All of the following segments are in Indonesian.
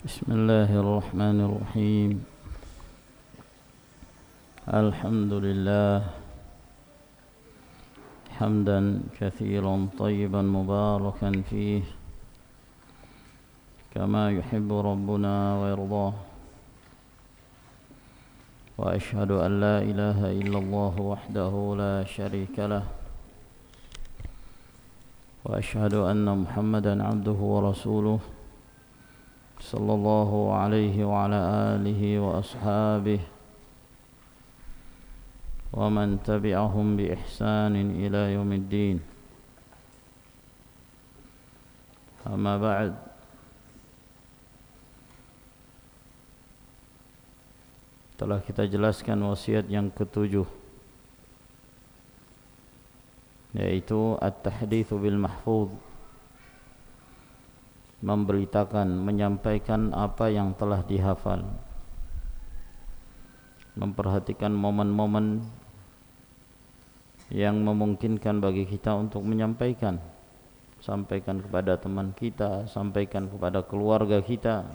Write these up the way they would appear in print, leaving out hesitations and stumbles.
بسم الله الرحمن الرحيم. الحمد لله حمدا كثيرا طيبا مباركا فيه كما يحب ربنا ويرضاه، وأشهد أن لا إله إلا الله وحده لا شريك له، وأشهد أن محمدا عبده ورسوله صلى الله عليه وعلى آله وأصحابه ومن تبعهم بإحسان إلى يوم الدين. أما بعد، telah kita jelaskan wasiat yang ketujuh, yaitu at-tahditsu bil mahfuz, memberitakan, menyampaikan apa yang telah dihafal, memperhatikan momen-momen yang memungkinkan bagi kita untuk menyampaikan, sampaikan kepada teman kita, sampaikan kepada keluarga kita,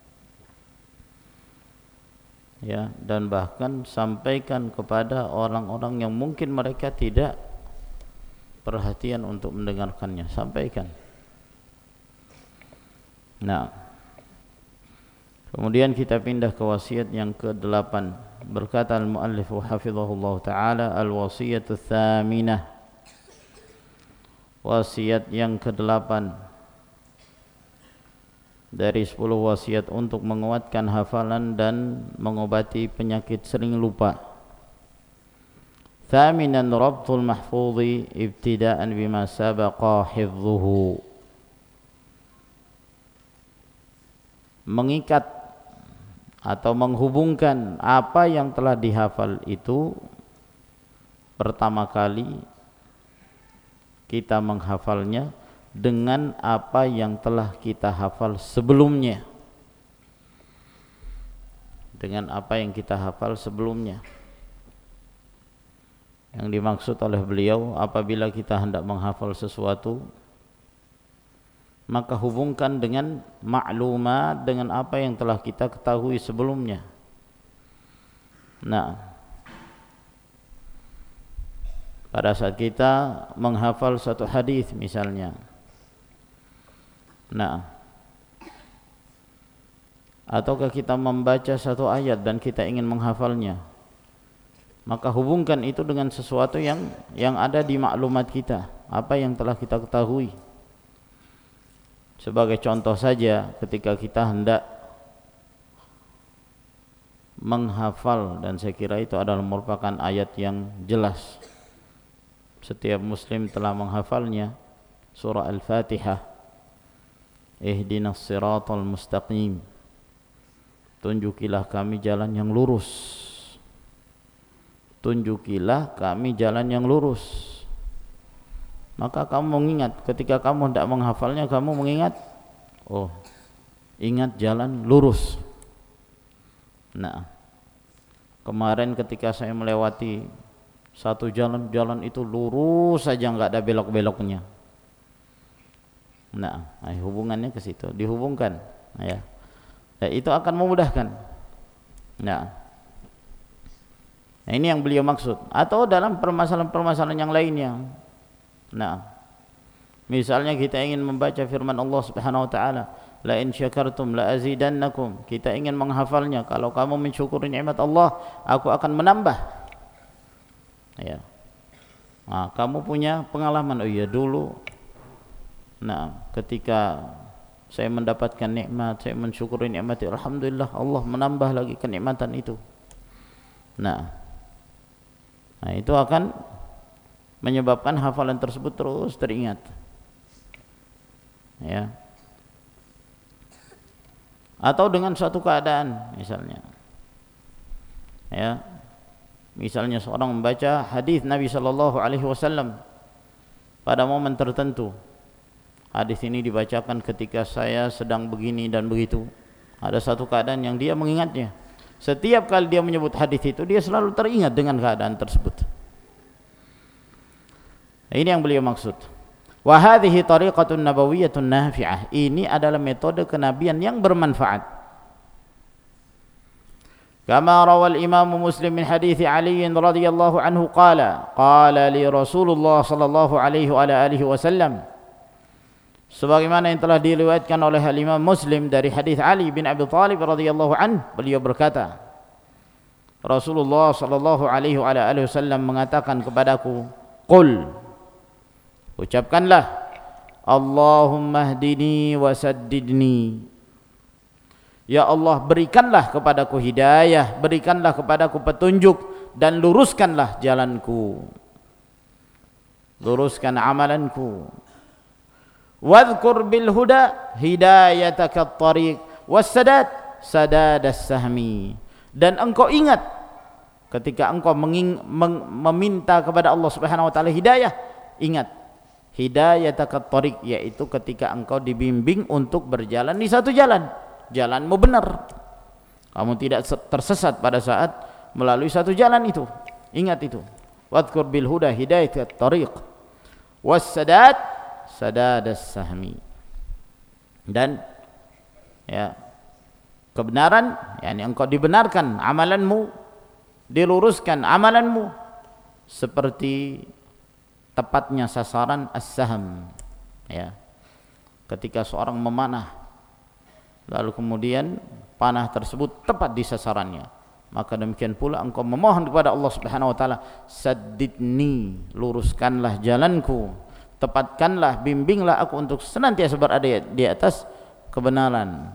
ya, dan bahkan sampaikan kepada orang-orang yang mungkin mereka tidak perhatian untuk mendengarkannya, sampaikan. Nah, kemudian kita pindah ke wasiat yang ke-8. Berkata al-muallif hafizahullah ta'ala, al-wasiyatu tsaminah, wasiat yang ke-8 dari 10 wasiat untuk menguatkan hafalan dan mengobati penyakit sering lupa. Tsaminan rabtul mahfudhi ibtida'an bima sabaqa hifdhuhu, mengikat atau menghubungkan apa yang telah dihafal itu pertama kali kita menghafalnya dengan apa yang telah kita hafal sebelumnya, dengan apa yang kita hafal sebelumnya. Yang dimaksud oleh beliau, apabila kita hendak menghafal sesuatu, maka hubungkan dengan maklumat, dengan apa yang telah kita ketahui sebelumnya. Nah, pada saat kita menghafal satu hadis misalnya, nah, ataukah kita membaca satu ayat dan kita ingin menghafalnya, maka hubungkan itu dengan sesuatu yang ada di maklumat kita, apa yang telah kita ketahui. Sebagai contoh saja, ketika kita hendak menghafal, dan saya kira itu adalah merupakan ayat yang jelas, setiap muslim telah menghafalnya, surah Al-Fatihah, ihdinas siratal mustaqim, tunjukilah kami jalan yang lurus, tunjukilah kami jalan yang lurus. Maka kamu mengingat, ketika kamu hendak menghafalnya, kamu mengingat, oh, ingat jalan lurus. Nah, kemarin ketika saya melewati satu jalan itu lurus saja, enggak ada belok-beloknya. Nah, hubungannya ke situ, dihubungkan, ya. Dan itu akan memudahkan. Nah, ini yang beliau maksud. Atau dalam permasalahan-permasalahan yang lainnya. Nah, misalnya kita ingin membaca firman Allah Subhanahu wa taala, la in syakartum la azidannakum. Kita ingin menghafalnya, kalau kamu mensyukuri nikmat Allah, aku akan menambah. Ya. Nah, kamu punya pengalaman, oh iya dulu, nah, ketika saya mendapatkan nikmat, saya mensyukuri nikmat, alhamdulillah Allah menambah lagi kenikmatan itu. Nah, itu akan menyebabkan hafalan tersebut terus teringat, ya. Atau dengan suatu keadaan misalnya, ya, misalnya seorang membaca hadis Nabi sallallahu alaihi wasallam pada momen tertentu. Hadis ini dibacakan ketika saya sedang begini dan begitu. Ada satu keadaan yang dia mengingatnya. Setiap kali dia menyebut hadis itu, dia selalu teringat dengan keadaan tersebut. Ini yang beliau maksud. Wa hadhihi tariqatun nabawiyyatun nafi'ah. Ini adalah metode kenabian yang bermanfaat. Kama rawal Imam Muslim min hadits Ali radhiyallahu anhu qala li Rasulullah sallallahu alaihi wa alihi wasallam, sebagaimana yang telah diriwayatkan oleh Imam Muslim dari hadis Ali bin Abi Thalib radhiyallahu anhu, beliau berkata, Rasulullah sallallahu alaihi wa alihi wasallam mengatakan kepadaku, qul, ucapkanlah, Allahumma hdini wa saddidni, ya Allah berikanlah kepadaku hidayah, berikanlah kepadaku petunjuk, dan luruskanlah jalanku, luruskan amalanku. Wadhkur bil huda hidayataka at-tariq was-sadad sadad as-sahmi, dan engkau ingat ketika engkau meminta kepada Allah Subhanahu wa taala hidayah, ingat hidayataka at-tariq, yaitu ketika engkau dibimbing untuk berjalan di satu jalan, jalanmu benar, kamu tidak tersesat pada saat melalui satu jalan itu. Ingat itu. Wadhkur bil huda hidayataka at-tariq was-sadad sadad as-sahmi, dan ya kebenaran, yakni engkau dibenarkan amalanmu, diluruskan amalanmu seperti tepatnya sasaran as-sahm, ya, ketika seorang memanah lalu kemudian panah tersebut tepat di sasarannya, maka demikian pula engkau memohon kepada Allah Subhanahu wa taala, saddidni, luruskanlah jalanku, tepatkanlah, bimbinglah aku untuk senantiasa berada di atas kebenaran.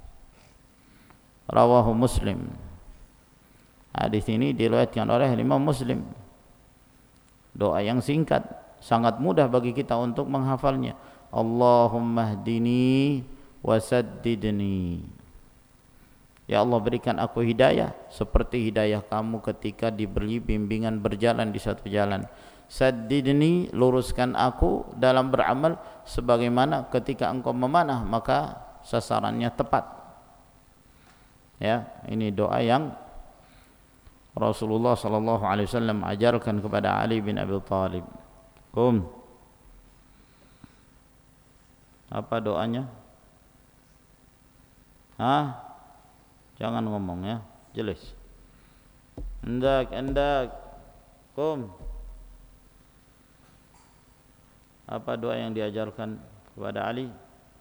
Rawahu Muslim. Hadis ini diriwayatkan oleh Imam Muslim. Doa yang singkat, sangat mudah bagi kita untuk menghafalnya. Allahumma hdini wasaddidni, ya Allah berikan aku hidayah seperti hidayah kamu ketika diberi bimbingan berjalan di satu jalan. Saddidni, luruskan aku dalam beramal sebagaimana ketika engkau memanah maka sasarannya tepat. Ya, ini doa yang Rasulullah sallallahu alaihi wasallam ajarkan kepada Ali bin Abi Thalib. Apa doanya? Jangan ngomong ya, jelas. Endak. Apa doa yang diajarkan kepada Ali?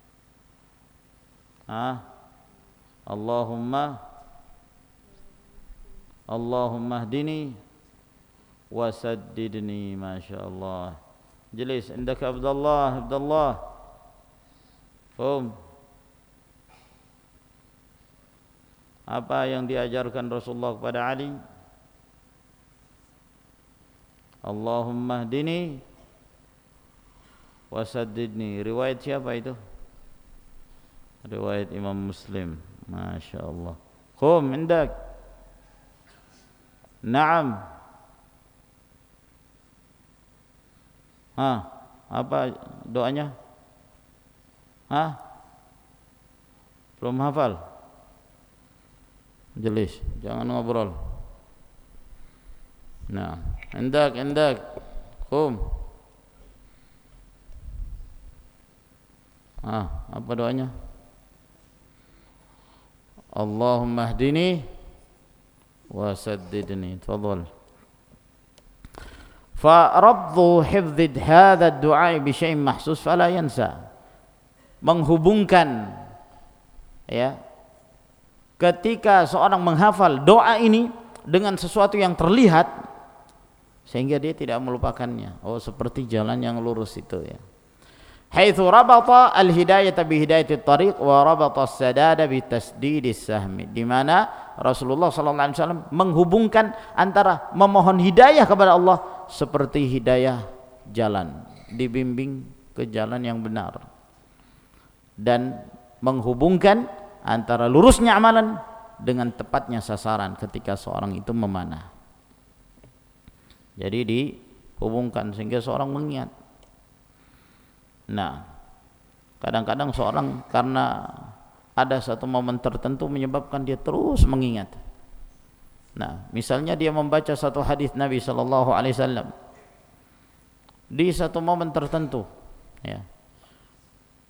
Allahumma hdini wasaddidni, masyaallah. Jelas. Indak Abdullah. Apa yang diajarkan Rasulullah kepada Ali? Allahumma hdini wasaddidni. Riwayat siapa itu? Riwayat Imam Muslim. Masya Allah. Indak. Naam. Apa doanya? Belum hafal? Jelas, jangan ngobrol. Nah, indak. Apa doanya? Allahumma hdini wasaddidni. Tafadhal. Farabdu hifdh hadha ad-du'a bi syai'in mahsus fala yansa. Menghubungkan, ya, ketika seorang menghafal doa ini dengan sesuatu yang terlihat sehingga dia tidak melupakannya. Seperti jalan yang lurus itu, ya. Haitsu rabata al-hidayata bi hidayatit tariq wa rabata as-sadada bi tasdidis sahmi, di mana Rasulullah sallallahu alaihi wasallam menghubungkan antara memohon hidayah kepada Allah seperti hidayah jalan, dibimbing ke jalan yang benar, dan menghubungkan antara lurusnya amalan dengan tepatnya sasaran ketika seorang itu memanah. Jadi dihubungkan sehingga seorang mengingat. Nah, kadang-kadang seorang karena ada satu momen tertentu menyebabkan dia terus mengingat. Nah, misalnya dia membaca satu hadis Nabi sallallahu alaihi wasallam di satu momen tertentu, ya.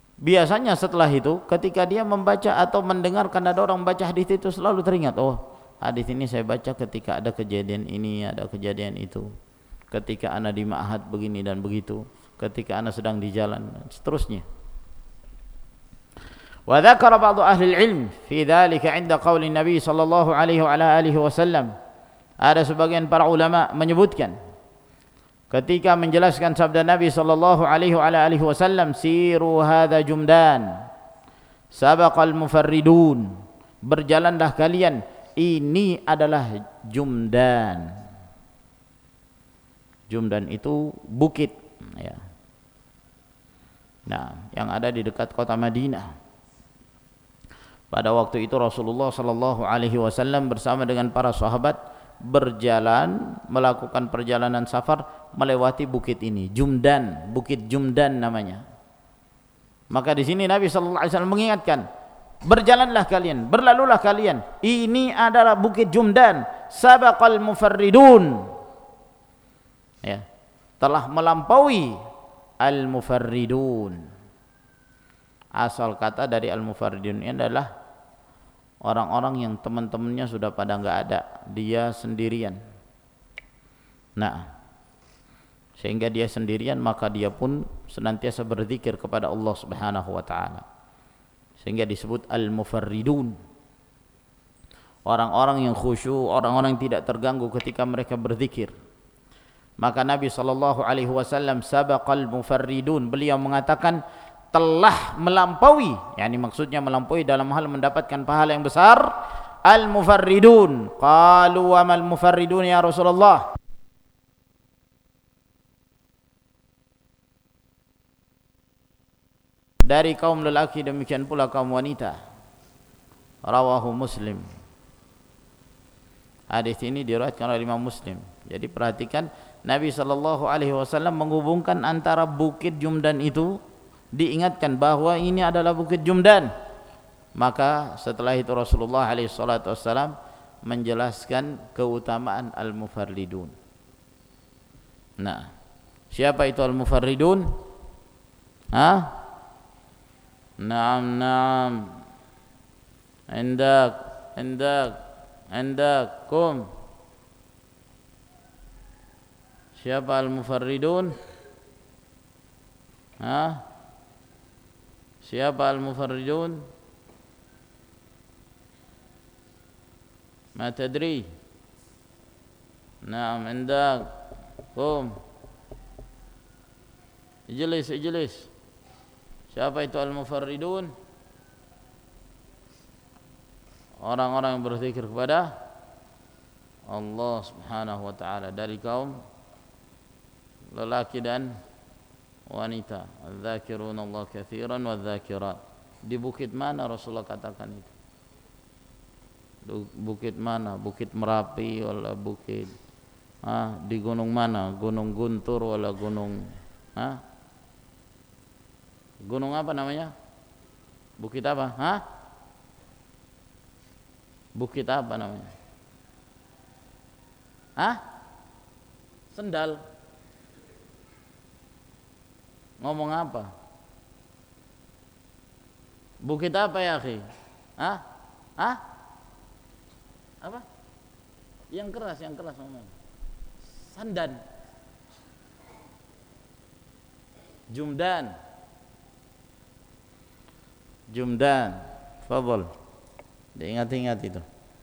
Biasanya setelah itu ketika dia membaca atau mendengarkan ada orang membaca hadis itu selalu teringat, hadis ini saya baca ketika ada kejadian ini, ada kejadian itu, ketika ana di ma'had begini dan begitu, ketika ana sedang di jalan dan seterusnya. Wa dzakara ba'du ahli al-ilm fi dzalika 'inda qauli Nabi sallallahu alaihi wa ala alihi wasallam. Ada sebagian para ulama menyebutkan ketika menjelaskan sabda Nabi sallallahu alaihi wa ala alihi wasallam, siru hadza jumdan sabaqal mufarridun, berjalanlah kalian, ini adalah jumdan. Jumdan itu bukit, ya. Nah, yang ada di dekat kota Madinah. Pada waktu itu Rasulullah sallallahu alaihi wasallam bersama dengan para sahabat berjalan, melakukan perjalanan safar melewati bukit ini, Jumdan, Bukit Jumdan namanya. Maka di sini Nabi sallallahu alaihi wasallam mengingatkan, berjalanlah kalian, berlalulah kalian, ini adalah Bukit Jumdan, sabaqal mufarridun, ya, telah melampaui al-mufarridun. Asal kata dari al-mufarridun ini adalah orang-orang yang teman-temannya sudah pada enggak ada, dia sendirian. Nah, sehingga dia sendirian, maka dia pun senantiasa berzikir kepada Allah Subhanahu wa taala. Sehingga disebut al-mufarridun. Orang-orang yang khusyuk, orang-orang yang tidak terganggu ketika mereka berzikir. Maka Nabi sallallahu alaihi wasallam sabaqal mufarridun, beliau mengatakan telah melampaui, yakni maksudnya melampaui dalam hal mendapatkan pahala yang besar, al-mufarridun. Qalu wa mal mufarridun ya Rasulullah? Dari kaum lelaki, demikian pula kaum wanita. Rawahu Muslim. Hadis ini diriwayatkan oleh Imam Muslim. Jadi perhatikan, Nabi sallallahu alaihi wasallam menghubungkan antara Bukit Jumdan itu, diingatkan bahwa ini adalah Bukit Jumdan. Maka setelah itu Rasulullah alaihi salatu wasallam menjelaskan keutamaan al-mufarridun. Nah, siapa itu al-mufarridun? Hah? Naam. Indakum. Siapa al-mufarridun? Hah? Siapa al-mufarridun? Ma tadri. Naam, indakum. Ijlis. Siapa itu al-mufarridun? Orang-orang yang berzikir kepada Allah Subhanahu wa taala dari kaum lelaki dan wanita. Adz-dzakiruna Allah katsiran wadz-dzakirat. Di bukit mana Rasulullah katakan itu? Bukit mana? Bukit Merapi wala bukit di gunung mana? Gunung Guntur wala gunung gunung apa namanya? Bukit apa? Bukit apa namanya? Sendal. Ngomong apa? Bukit apa ya, akhi? Apa? Yang keras ngomong. Sandan. Jumdan. Fadhal. Diingat-ingat itu.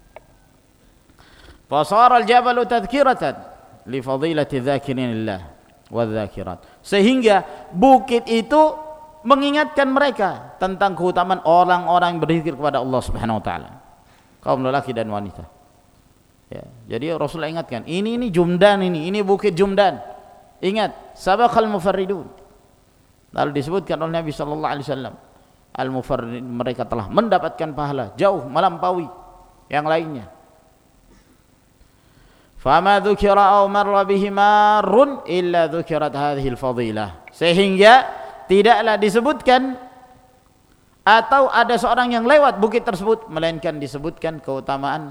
Fasara al-jabalu tadhkiratan li fadilati dzakirinillah wadz-dzakirat. Sehingga bukit itu mengingatkan mereka tentang keutamaan orang-orang yang berzikir kepada Allah Subhanahu wa taala. Kaum lelaki dan wanita. Ya, jadi Rasulullah ingatkan, ini Jumdan, ini Bukit Jumdan. Ingat, sabaqal mufarridun. Lalu disebutkan oleh Nabi sallallahu alaihi wasallam, al-mufarrid, mereka telah mendapatkan pahala jauh melampaui yang lainnya. Fama dzukira aw marra bihi marrun illa dzukirat hadhihi al-fadilah. Sehingga tidaklah disebutkan atau ada seorang yang lewat bukit tersebut melainkan disebutkan keutamaan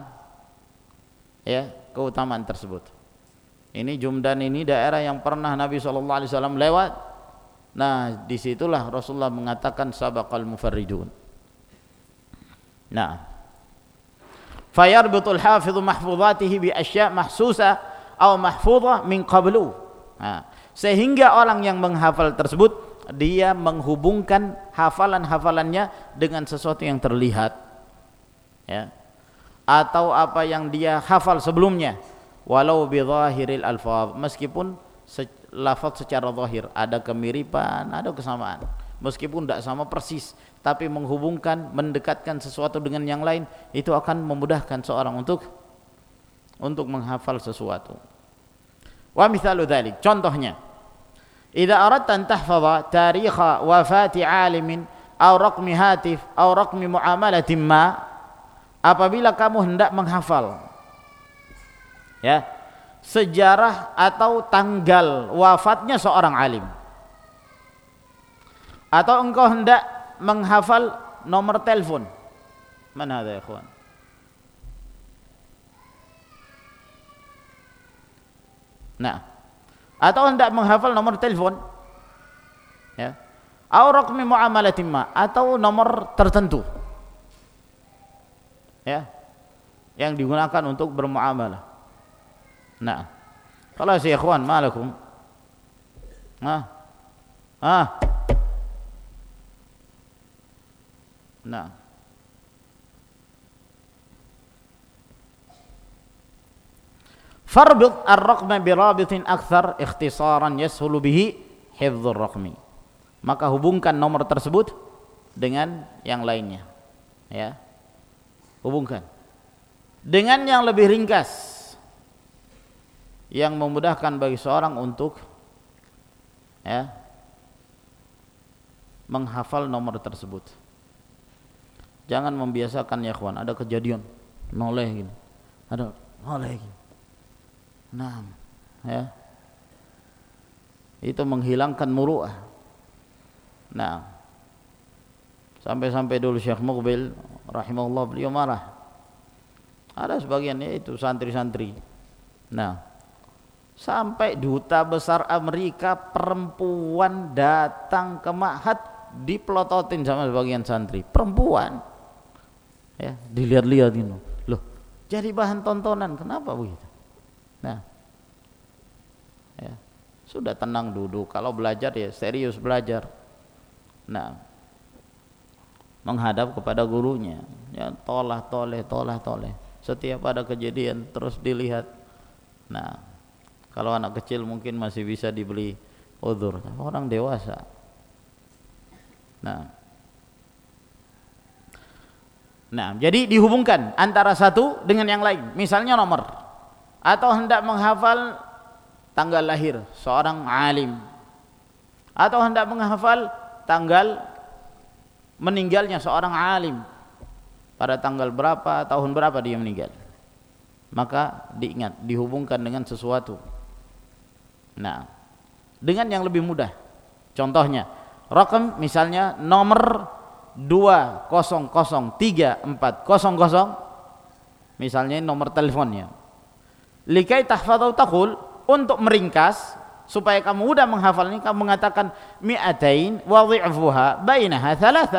tersebut. Ini Jumdan, ini daerah yang pernah Nabi sallallahu alaihi wasallam lewat. Nah, disitulah Rasulullah mengatakan sabaqal mufarridun. Nah, fayarbitul hafidhu mahfuzatihi bi asya' mahsusa aw mahfuzah min qablu. Sehingga orang yang menghafal tersebut dia menghubungkan hafalan-hafalannya dengan sesuatu yang terlihat, ya, atau apa yang dia hafal sebelumnya, walau bi zahiril alfaz, meskipun lafaz secara zahir ada kemiripan, ada kesamaan, meskipun tidak sama persis, tapi menghubungkan, mendekatkan sesuatu dengan yang lain, itu akan memudahkan seorang untuk menghafal sesuatu. Wa mithalu dzalik, contohnya, idza aradta an tahfaza tarikha wafati 'alimin aw raqmi hatif aw raqmi muamalatin ma, apabila kamu hendak menghafal, ya, sejarah atau tanggal wafatnya seorang alim, atau engkau hendak menghafal nomor telepon, mana ada ya ikhwan, nah, atau hendak menghafal nomor telepon, ya, au raqmi muamalatin ma, atau nomor tertentu, ya, yang digunakan untuk bermuamalah. Nah, kalau ya ikhwan, malakum, nah, farbit ar-raqma birabitin akthar ikhtisaran yashulu bihi hifdzur raqmi, maka hubungkan nomor tersebut dengan yang lainnya, ya, hubungkan dengan yang lebih ringkas yang memudahkan bagi seorang untuk, ya, menghafal nomor tersebut. Jangan membiasakan ya kawan, ada kejadian noleh gini, ada noleh gini, nah, ya, itu menghilangkan muru'ah. Nah, sampai dulu Syekh Muqbil rahimahullah, beliau marah, ada sebagiannya itu santri-santri. Nah, sampai duta besar Amerika perempuan datang ke ma'had, dipelototin sama sebagian santri perempuan, ya, dilihat-lihat gitu, loh, jadi bahan tontonan, kenapa begitu? Nah, ya, sudah tenang duduk, kalau belajar ya serius belajar, nah, menghadap kepada gurunya, ya, tolah toleh, setiap ada kejadian terus dilihat. Nah, kalau anak kecil mungkin masih bisa dibeli udzur, orang dewasa. Nah, jadi dihubungkan antara satu dengan yang lain. Misalnya nomor, atau hendak menghafal tanggal lahir seorang alim, atau hendak menghafal tanggal meninggalnya seorang alim, pada tanggal berapa, tahun berapa dia meninggal, maka diingat, dihubungkan dengan sesuatu. Nah, dengan yang lebih mudah. Contohnya, rakam misalnya nomor 2003400, misalnya nomor teleponnya. Likai tahfadhu taqul, untuk meringkas supaya kamu mudah menghafalnya, kamu mengatakan mi'atain wa dhi'fuha bainaha thalatha,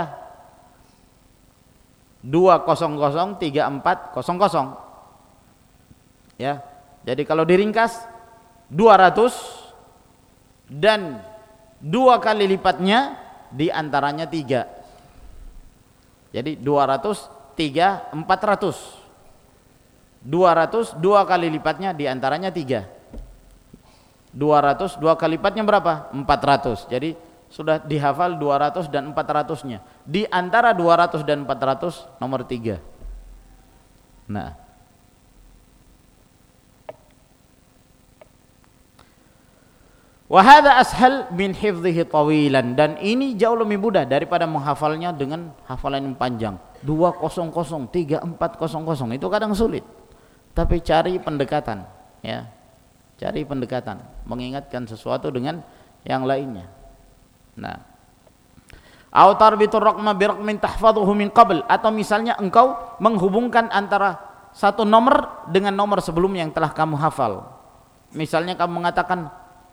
2003400, ya. Jadi kalau diringkas 200 dan 2 kali lipatnya diantaranya 3, jadi 200 3 400, 200 2 kali lipatnya diantaranya 3, 200 2 kali lipatnya berapa? 400. Jadi sudah dihafal 200 dan 400-nya. Di antara 200 dan 400 nomor 3. Nah, wa hadza ashal min hifdhihi tawilan, dan ini jauh lebih mudah daripada menghafalnya dengan hafalan yang panjang. 200 3400 itu kadang sulit. Tapi cari pendekatan, ya. Cari pendekatan, mengingatkan sesuatu dengan yang lainnya. Nah, au tarbitur raqma bi raqmin tahfadhuhu min qabl, atau misalnya engkau menghubungkan antara satu nomor dengan nomor sebelumnya yang telah kamu hafal. Misalnya kamu mengatakan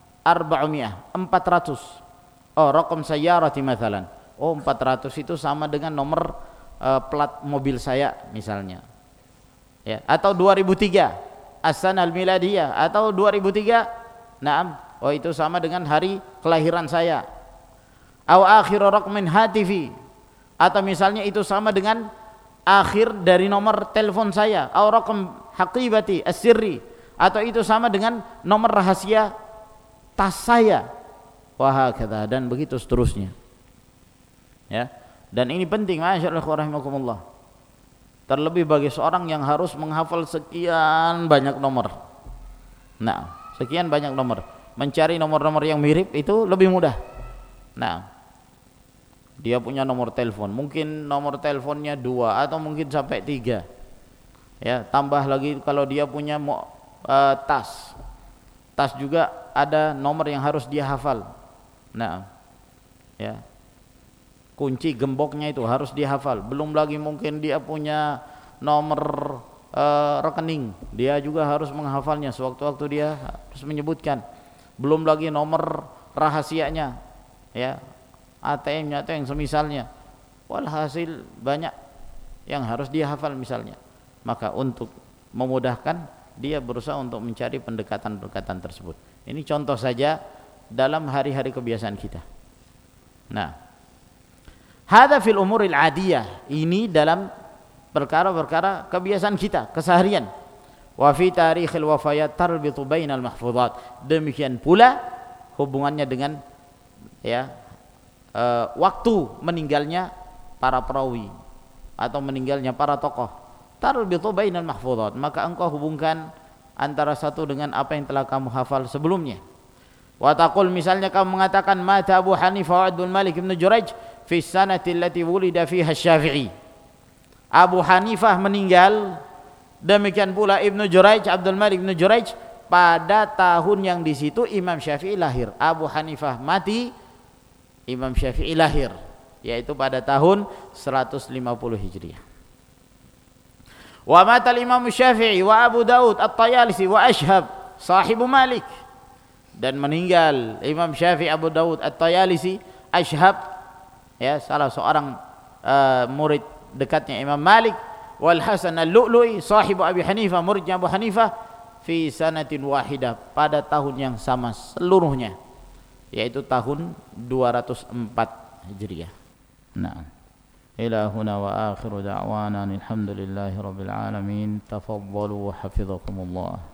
400. Oh, raqam sayyarati mathalan. Oh, 400 itu sama dengan nomor plat mobil saya misalnya. ya, atau 2003 as-sanah al-miladiyah, atau 2003, naam, oh itu sama dengan hari kelahiran saya. Aw akhir raqmin hatifi, atau misalnya itu sama dengan akhir dari nomor telepon saya. Aw raqam haqibati as-sirri, atau itu sama dengan nomor rahasia tas saya. Wa hakadha, dan begitu seterusnya. Ya. Dan ini penting, masyaallah rahimakumullah. Terlebih bagi seorang yang harus menghafal sekian banyak nomor. Nah, sekian banyak nomor. Mencari nomor-nomor yang mirip itu lebih mudah. Nah, dia punya nomor telepon, mungkin nomor teleponnya 2 atau mungkin sampai 3. Ya, tambah lagi kalau dia punya tas. Tas juga ada nomor yang harus dia hafal. Nah, ya. Kunci gemboknya itu harus dihafal. Belum lagi mungkin dia punya nomor rekening, dia juga harus menghafalnya sewaktu-waktu dia harus menyebutkan. Belum lagi nomor rahasianya, ya, ATM-nya atau yang semisalnya. Walhasil banyak yang harus dia hafal misalnya. Maka untuk memudahkan, dia berusaha untuk mencari pendekatan-pendekatan tersebut. Ini contoh saja dalam hari-hari kebiasaan kita. Nah, hadza fil umuril adiyah, ini dalam perkara-perkara kebiasaan kita keseharian. Wa fi tarikhil wafayat tarbitu bainal mahfuzat, demikian pula hubungannya dengan ya waktu meninggalnya para perawi atau meninggalnya para tokoh. Tarbitu bainal mahfuzat, maka engkau hubungkan antara satu dengan apa yang telah kamu hafal sebelumnya. Wa taqul, misalnya kamu mengatakan mata Abu Hanifah wa Abdul Malik ibn Jurayj fi sanati allati wulida fiha Syafi'i. Abu Hanifah meninggal, demikian pula Ibnu Jurayj, Abdul Malik Ibnu Jurayj, pada tahun yang di situ Imam Syafi'i lahir. Abu Hanifah mati, Imam Syafi'i lahir, yaitu pada tahun 150 Hijriah. Wa mata al-Imam Syafi'i wa Abu Daud at-Tayalisi wa Ashhab sahibu Malik, dan meninggal Imam Syafi'i, Abu Daud at-Tayalisi, Ashhab, ya, salah seorang murid dekatnya Imam Malik, wal Hasan al-Lu'lu'i sahibu Abi Hanifah, muridnya Abu Hanifah, fi sanatin wahidah, pada tahun yang sama seluruhnya, yaitu tahun 204 Hijriah. Nah, ila huna wa akhiru da'wana alhamdulillahi rabbil alamin. Tafaddalu wa hafizakumullah.